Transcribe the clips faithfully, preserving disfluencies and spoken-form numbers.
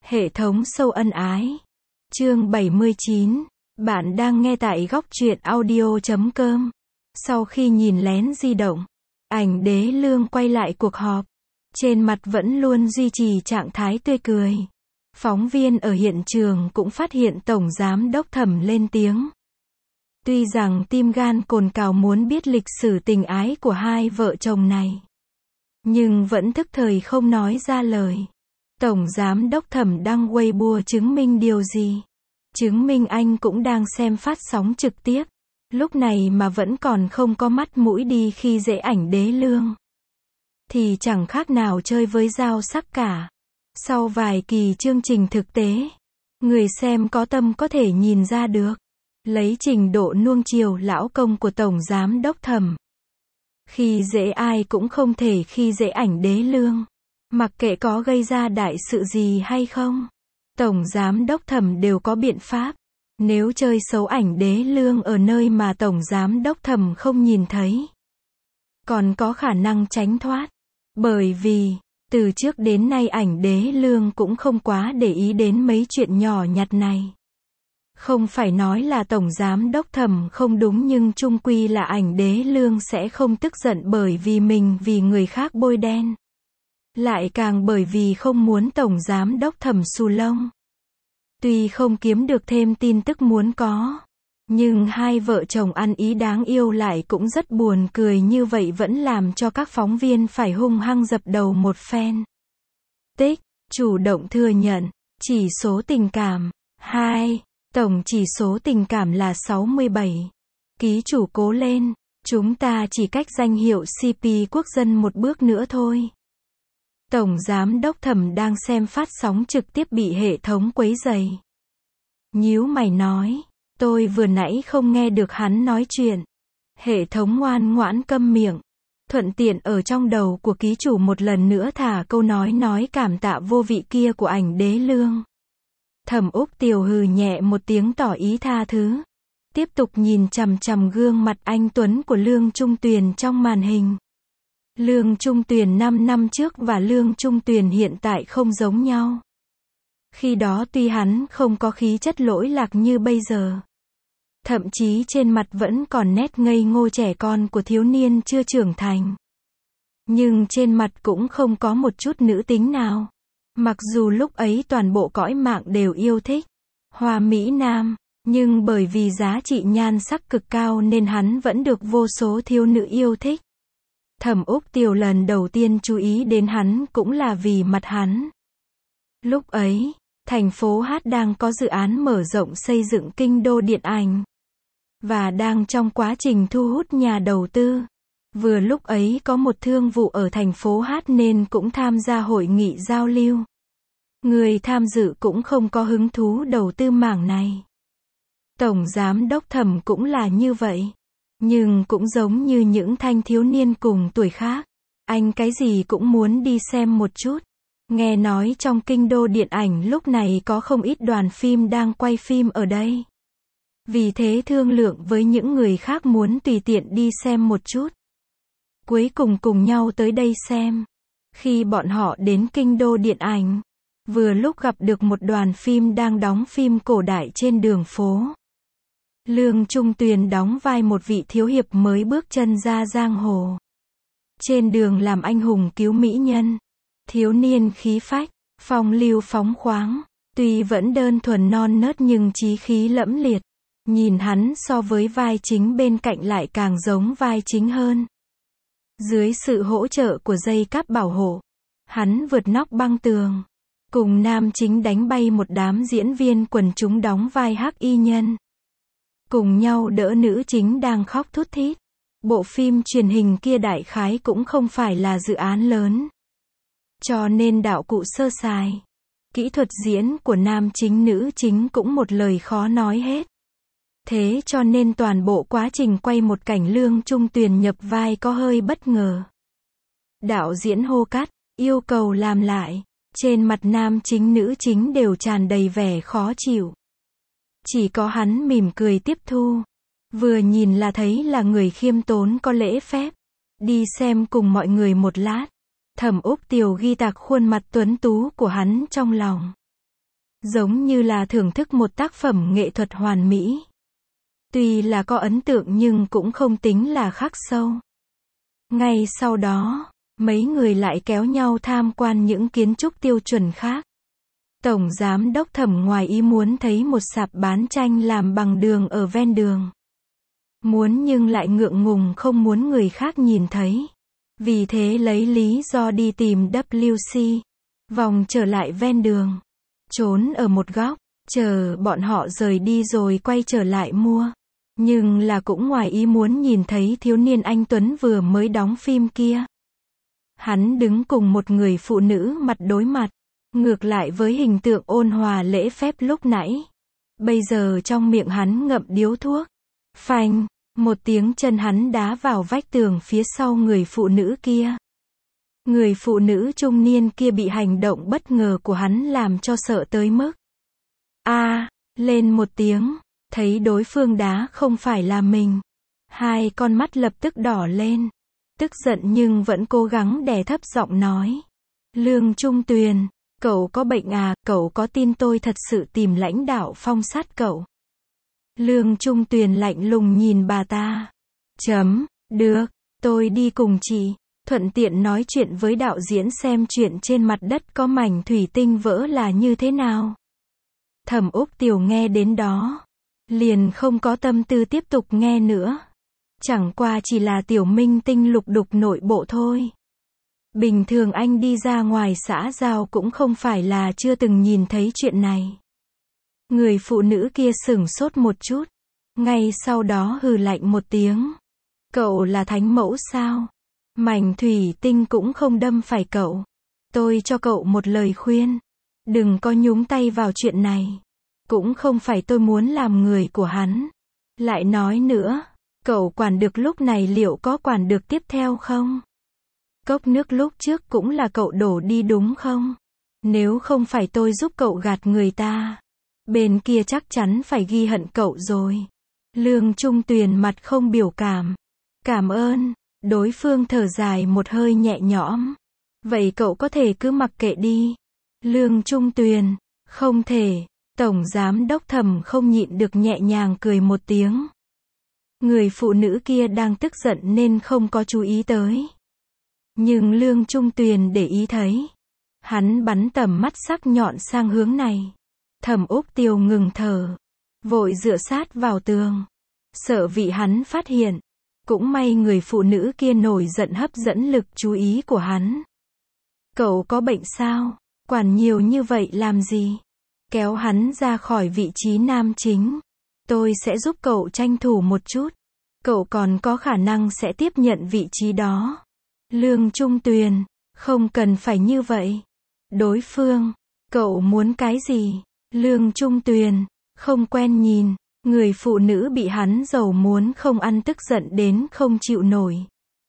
Hệ thống sâu ân ái. Chương bảy mươi chín. Bạn đang nghe tại góc truyện audio chấm com. Sau khi nhìn lén di động, ảnh Đế Lương quay lại cuộc họp. Trên mặt vẫn luôn duy trì trạng thái tươi cười. Phóng viên ở hiện trường cũng phát hiện Tổng Giám Đốc Thẩm lên tiếng. Tuy rằng tim gan cồn cào muốn biết lịch sử tình ái của hai vợ chồng này, nhưng vẫn thức thời không nói ra lời. Tổng Giám Đốc Thẩm đăng Weibo chứng minh điều gì? Chứng minh anh cũng đang xem phát sóng trực tiếp. Lúc này mà vẫn còn không có mắt mũi đi khi dễ ảnh Đế Lương, thì chẳng khác nào chơi với dao sắc cả. Sau vài kỳ chương trình thực tế, người xem có tâm có thể nhìn ra được. Lấy trình độ nuông chiều lão công của Tổng Giám Đốc Thẩm, khi dễ ai cũng không thể khi dễ ảnh Đế Lương. Mặc kệ có gây ra đại sự gì hay không, Tổng Giám Đốc Thẩm đều có biện pháp. Nếu chơi xấu ảnh Đế Lương ở nơi mà Tổng Giám Đốc Thẩm không nhìn thấy, còn có khả năng tránh thoát. Bởi vì, từ trước đến nay ảnh Đế Lương cũng không quá để ý đến mấy chuyện nhỏ nhặt này. Không phải nói là Tổng Giám Đốc Thẩm không đúng, nhưng chung quy là ảnh Đế Lương sẽ không tức giận bởi vì mình vì người khác bôi đen. Lại càng bởi vì không muốn Tổng Giám Đốc Thẩm xù lông. Tuy không kiếm được thêm tin tức muốn có, nhưng hai vợ chồng ăn ý đáng yêu lại cũng rất buồn cười, như vậy vẫn làm cho các phóng viên phải hung hăng dập đầu một phen. Tích, chủ động thừa nhận, chỉ số tình cảm, hai, tổng chỉ số tình cảm là sáu mươi bảy. Ký chủ cố lên, chúng ta chỉ cách danh hiệu xê pê quốc dân một bước nữa thôi. Tổng Giám Đốc Thẩm đang xem phát sóng trực tiếp bị hệ thống quấy rầy. Nhíu mày nói, tôi vừa nãy không nghe được hắn nói chuyện. Hệ thống ngoan ngoãn câm miệng. Thuận tiện ở trong đầu của ký chủ một lần nữa thả câu nói nói cảm tạ vô vị kia của ảnh Đế Lương. Thẩm Úc Tiều hừ nhẹ một tiếng tỏ ý tha thứ. Tiếp tục nhìn chằm chằm gương mặt anh tuấn của Lương Trung Tuyền trong màn hình. Lương Trung Tuyền năm năm trước và Lương Trung Tuyền hiện tại không giống nhau. Khi đó tuy hắn không có khí chất lỗi lạc như bây giờ, thậm chí trên mặt vẫn còn nét ngây ngô trẻ con của thiếu niên chưa trưởng thành, nhưng trên mặt cũng không có một chút nữ tính nào. Mặc dù lúc ấy toàn bộ cõi mạng đều yêu thích Hoa Mỹ Nam, nhưng bởi vì giá trị nhan sắc cực cao nên hắn vẫn được vô số thiếu nữ yêu thích. Thẩm Úc Tiều lần đầu tiên chú ý đến hắn cũng là vì mặt hắn. Lúc ấy, thành phố Hát đang có dự án mở rộng xây dựng kinh đô điện ảnh, và đang trong quá trình thu hút nhà đầu tư. Vừa lúc ấy có một thương vụ ở thành phố Hát nên cũng tham gia hội nghị giao lưu. Người tham dự cũng không có hứng thú đầu tư mảng này. Tổng Giám Đốc Thẩm cũng là như vậy. Nhưng cũng giống như những thanh thiếu niên cùng tuổi khác, anh cái gì cũng muốn đi xem một chút. Nghe nói trong kinh đô điện ảnh lúc này có không ít đoàn phim đang quay phim ở đây. Vì thế thương lượng với những người khác muốn tùy tiện đi xem một chút. Cuối cùng cùng nhau tới đây xem. Khi bọn họ đến kinh đô điện ảnh, vừa lúc gặp được một đoàn phim đang đóng phim cổ đại trên đường phố. Lương Trung Tuyền đóng vai một vị thiếu hiệp mới bước chân ra giang hồ, trên đường làm anh hùng cứu mỹ nhân. Thiếu niên khí phách, phong lưu phóng khoáng, tuy vẫn đơn thuần non nớt nhưng chí khí lẫm liệt. Nhìn hắn so với vai chính bên cạnh lại càng giống vai chính hơn. Dưới sự hỗ trợ của dây cáp bảo hộ, hắn vượt nóc băng tường, cùng nam chính đánh bay một đám diễn viên quần chúng đóng vai hắc y nhân. Cùng nhau đỡ nữ chính đang khóc thút thít. Bộ phim truyền hình kia đại khái cũng không phải là dự án lớn, cho nên đạo cụ sơ sài. Kỹ thuật diễn của nam chính nữ chính cũng một lời khó nói hết. Thế cho nên toàn bộ quá trình quay một cảnh Lương Trung Tuyền nhập vai có hơi bất ngờ. Đạo diễn hô cắt, yêu cầu làm lại. Trên mặt nam chính nữ chính đều tràn đầy vẻ khó chịu. Chỉ có hắn mỉm cười tiếp thu. Vừa nhìn là thấy là người khiêm tốn có lễ phép. Đi xem cùng mọi người một lát. Thẩm Úc Tiều ghi tạc khuôn mặt tuấn tú của hắn trong lòng. Giống như là thưởng thức một tác phẩm nghệ thuật hoàn mỹ. Tuy là có ấn tượng nhưng cũng không tính là khắc sâu. Ngay sau đó, mấy người lại kéo nhau tham quan những kiến trúc tiêu chuẩn khác. Tổng giám đốc Thẩm ngoài ý muốn thấy một sạp bán tranh làm bằng đường ở ven đường. Muốn nhưng lại ngượng ngùng không muốn người khác nhìn thấy. Vì thế lấy lý do đi tìm W C. Vòng trở lại ven đường. Trốn ở một góc, chờ bọn họ rời đi rồi quay trở lại mua. Nhưng là cũng ngoài ý muốn nhìn thấy thiếu niên anh Tuấn vừa mới đóng phim kia. Hắn đứng cùng một người phụ nữ mặt đối mặt. Ngược lại với hình tượng ôn hòa lễ phép lúc nãy. Bây giờ trong miệng hắn ngậm điếu thuốc. Phanh, một tiếng chân hắn đá vào vách tường phía sau người phụ nữ kia. Người phụ nữ trung niên kia bị hành động bất ngờ của hắn làm cho sợ tới mức. A, lên một tiếng, thấy đối phương đá không phải là mình. Hai con mắt lập tức đỏ lên. Tức giận nhưng vẫn cố gắng đè thấp giọng nói. Lương Trung Tuyền, cậu có bệnh à, cậu có tin tôi thật sự tìm lãnh đạo phong sát cậu. Lương Trung Tuyền lạnh lùng nhìn bà ta. Chấm, được, tôi đi cùng chị, thuận tiện nói chuyện với đạo diễn xem chuyện trên mặt đất có mảnh thủy tinh vỡ là như thế nào. Thẩm Úc Tiểu nghe đến đó, liền không có tâm tư tiếp tục nghe nữa. Chẳng qua chỉ là tiểu minh tinh lục đục nội bộ thôi. Bình thường anh đi ra ngoài xã giao cũng không phải là chưa từng nhìn thấy chuyện này. Người phụ nữ kia sửng sốt một chút. Ngay sau đó hừ lạnh một tiếng. Cậu là thánh mẫu sao? Mảnh thủy tinh cũng không đâm phải cậu. Tôi cho cậu một lời khuyên. Đừng có nhúng tay vào chuyện này. Cũng không phải tôi muốn làm người của hắn. Lại nói nữa, cậu quản được lúc này liệu có quản được tiếp theo không? Cốc nước lúc trước cũng là cậu đổ đi đúng không? Nếu không phải tôi giúp cậu gạt người ta, bên kia chắc chắn phải ghi hận cậu rồi. Lương Trung Tuyền mặt không biểu cảm. Cảm ơn. Đối phương thở dài một hơi nhẹ nhõm. Vậy cậu có thể cứ mặc kệ đi. Lương Trung Tuyền, không thể. Tổng giám đốc Thẩm không nhịn được nhẹ nhàng cười một tiếng. Người phụ nữ kia đang tức giận nên không có chú ý tới. Nhưng Lương Trung Tuyền để ý thấy. Hắn bắn tầm mắt sắc nhọn sang hướng này. Thẩm Úc Tiêu ngừng thở. Vội dựa sát vào tường. Sợ vị hắn phát hiện. Cũng may người phụ nữ kia nổi giận hấp dẫn lực chú ý của hắn. Cậu có bệnh sao? Quản nhiều như vậy làm gì? Kéo hắn ra khỏi vị trí nam chính. Tôi sẽ giúp cậu tranh thủ một chút. Cậu còn có khả năng sẽ tiếp nhận vị trí đó. Lương Trung Tuyền, không cần phải như vậy. Đối phương, cậu muốn cái gì? Lương Trung Tuyền, không quen nhìn. Người phụ nữ bị hắn dầu muốn không ăn tức giận đến không chịu nổi.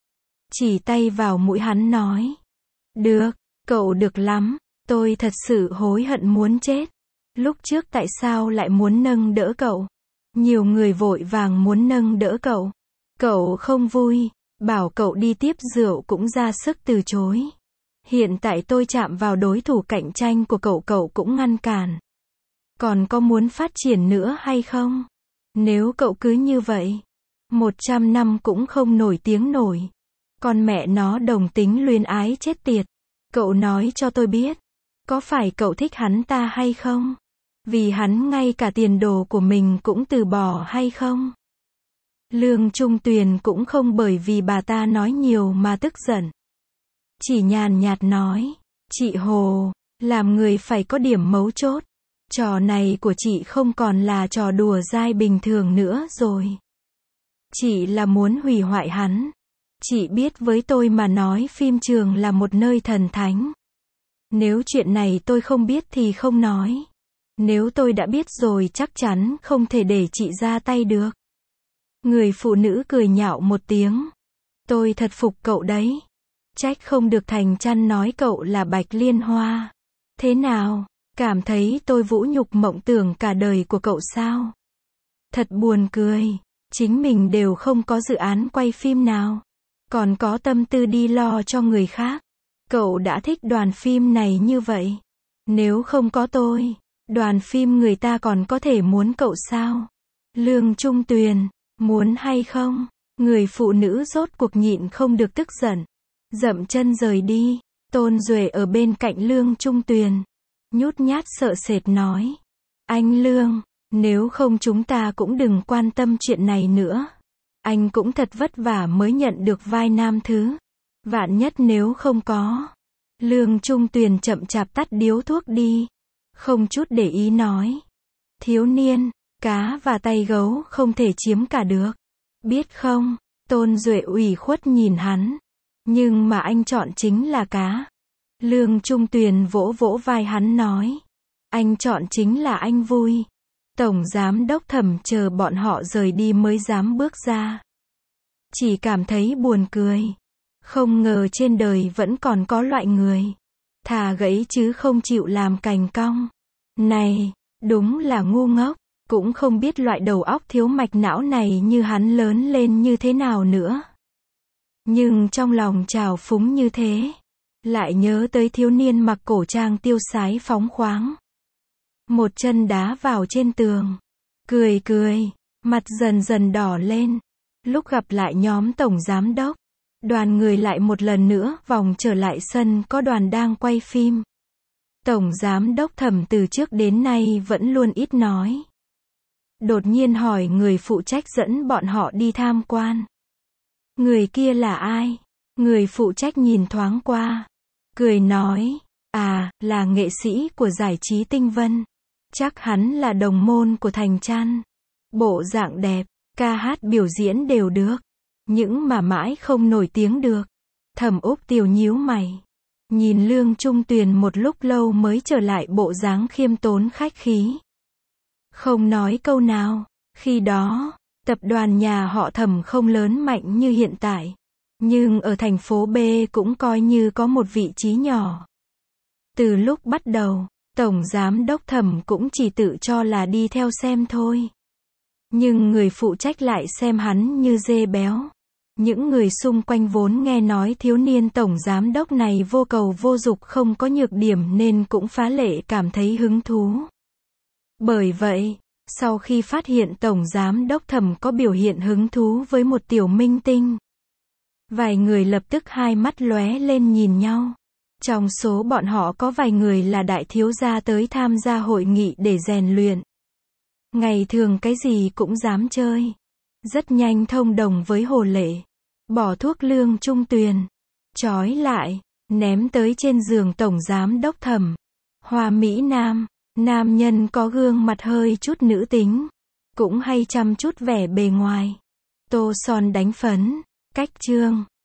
Chỉ tay vào mũi hắn nói. Được, cậu được lắm. Tôi thật sự hối hận muốn chết. Lúc trước tại sao lại muốn nâng đỡ cậu? Nhiều người vội vàng muốn nâng đỡ cậu. Cậu không vui. Bảo cậu đi tiếp rượu cũng ra sức từ chối. Hiện tại tôi chạm vào đối thủ cạnh tranh của cậu cậu cũng ngăn cản. Còn có muốn phát triển nữa hay không? Nếu cậu cứ như vậy, một trăm năm cũng không nổi tiếng nổi. Con mẹ nó đồng tính luyến ái chết tiệt. Cậu nói cho tôi biết, có phải cậu thích hắn ta hay không? Vì hắn ngay cả tiền đồ của mình cũng từ bỏ hay không? Lương Trung Tuyền cũng không bởi vì bà ta nói nhiều mà tức giận. Chỉ nhàn nhạt nói, chị Hồ, làm người phải có điểm mấu chốt. Trò này của chị không còn là trò đùa dai bình thường nữa rồi. Chị là muốn hủy hoại hắn. Chị biết với tôi mà nói phim trường là một nơi thần thánh. Nếu chuyện này tôi không biết thì không nói. Nếu tôi đã biết rồi chắc chắn không thể để chị ra tay được. Người phụ nữ cười nhạo một tiếng. Tôi thật phục cậu đấy. Trách không được Thành Chăn nói cậu là Bạch Liên Hoa. Thế nào? Cảm thấy tôi vũ nhục mộng tưởng cả đời của cậu sao? Thật buồn cười. Chính mình đều không có dự án quay phim nào. Còn có tâm tư đi lo cho người khác. Cậu đã thích đoàn phim này như vậy. Nếu không có tôi, Đoàn phim người ta còn có thể muốn cậu sao? Lương Trung Tuyền, muốn hay không? Người phụ nữ rốt cuộc nhịn không được tức giận. Dậm chân rời đi. Tôn Duệ ở bên cạnh Lương Trung Tuyền. Nhút nhát sợ sệt nói. Anh Lương, nếu không chúng ta cũng đừng quan tâm chuyện này nữa. Anh cũng thật vất vả mới nhận được vai nam thứ. Vạn nhất nếu không có. Lương Trung Tuyền chậm chạp tắt điếu thuốc đi. Không chút để ý nói. Thiếu niên, cá và tay gấu không thể chiếm cả được. Biết không? Tôn Duệ ủy khuất nhìn hắn. Nhưng mà anh chọn chính là cá. Lương Trung Tuyền vỗ vỗ vai hắn nói. Anh chọn chính là anh vui. Tổng giám đốc Thẩm chờ bọn họ rời đi mới dám bước ra. Chỉ cảm thấy buồn cười. Không ngờ trên đời vẫn còn có loại người. Thà gãy chứ không chịu làm cành cong. Này, đúng là ngu ngốc. Cũng không biết loại đầu óc thiếu mạch não này như hắn lớn lên như thế nào nữa. Nhưng trong lòng trào phúng như thế. Lại nhớ tới thiếu niên mặc cổ trang tiêu sái phóng khoáng. Một chân đá vào trên tường. Cười cười. Mặt dần dần đỏ lên. Lúc gặp lại nhóm tổng giám đốc. Đoàn người lại một lần nữa vòng trở lại sân có đoàn đang quay phim. Tổng giám đốc Thẩm từ trước đến nay vẫn luôn ít nói. Đột nhiên hỏi người phụ trách dẫn bọn họ đi tham quan. Người kia là ai? Người phụ trách nhìn thoáng qua. Cười nói. À, là nghệ sĩ của giải trí Tinh Vân. Chắc hắn là đồng môn của Thành Trăn. Bộ dạng đẹp, ca hát biểu diễn đều được. Những mà mãi không nổi tiếng được. Thẩm Úc Tiều nhíu mày. Nhìn Lương Trung Tuyền một lúc lâu mới trở lại bộ dáng khiêm tốn khách khí. Không nói câu nào. Khi đó, tập đoàn nhà họ Thẩm không lớn mạnh như hiện tại. Nhưng ở thành phố B cũng coi như có một vị trí nhỏ. Từ lúc bắt đầu, Tổng Giám đốc Thẩm cũng chỉ tự cho là đi theo xem thôi. Nhưng người phụ trách lại xem hắn như dê béo. Những người xung quanh vốn nghe nói thiếu niên Tổng Giám đốc này vô cầu vô dục không có nhược điểm nên cũng phá lệ cảm thấy hứng thú. Bởi vậy, sau khi phát hiện Tổng Giám đốc Thẩm có biểu hiện hứng thú với một tiểu minh tinh, vài người lập tức hai mắt lóe lên nhìn nhau. Trong số bọn họ có vài người là đại thiếu gia tới tham gia hội nghị để rèn luyện. Ngày thường cái gì cũng dám chơi. Rất nhanh thông đồng với Hồ Lệ. Bỏ thuốc Lương Trung Tuyền. Trói lại. Ném tới trên giường Tổng Giám đốc Thẩm. Hoa Mỹ Nam. Nam nhân có gương mặt hơi chút nữ tính. Cũng hay chăm chút vẻ bề ngoài. Tô son đánh phấn. Cách trương.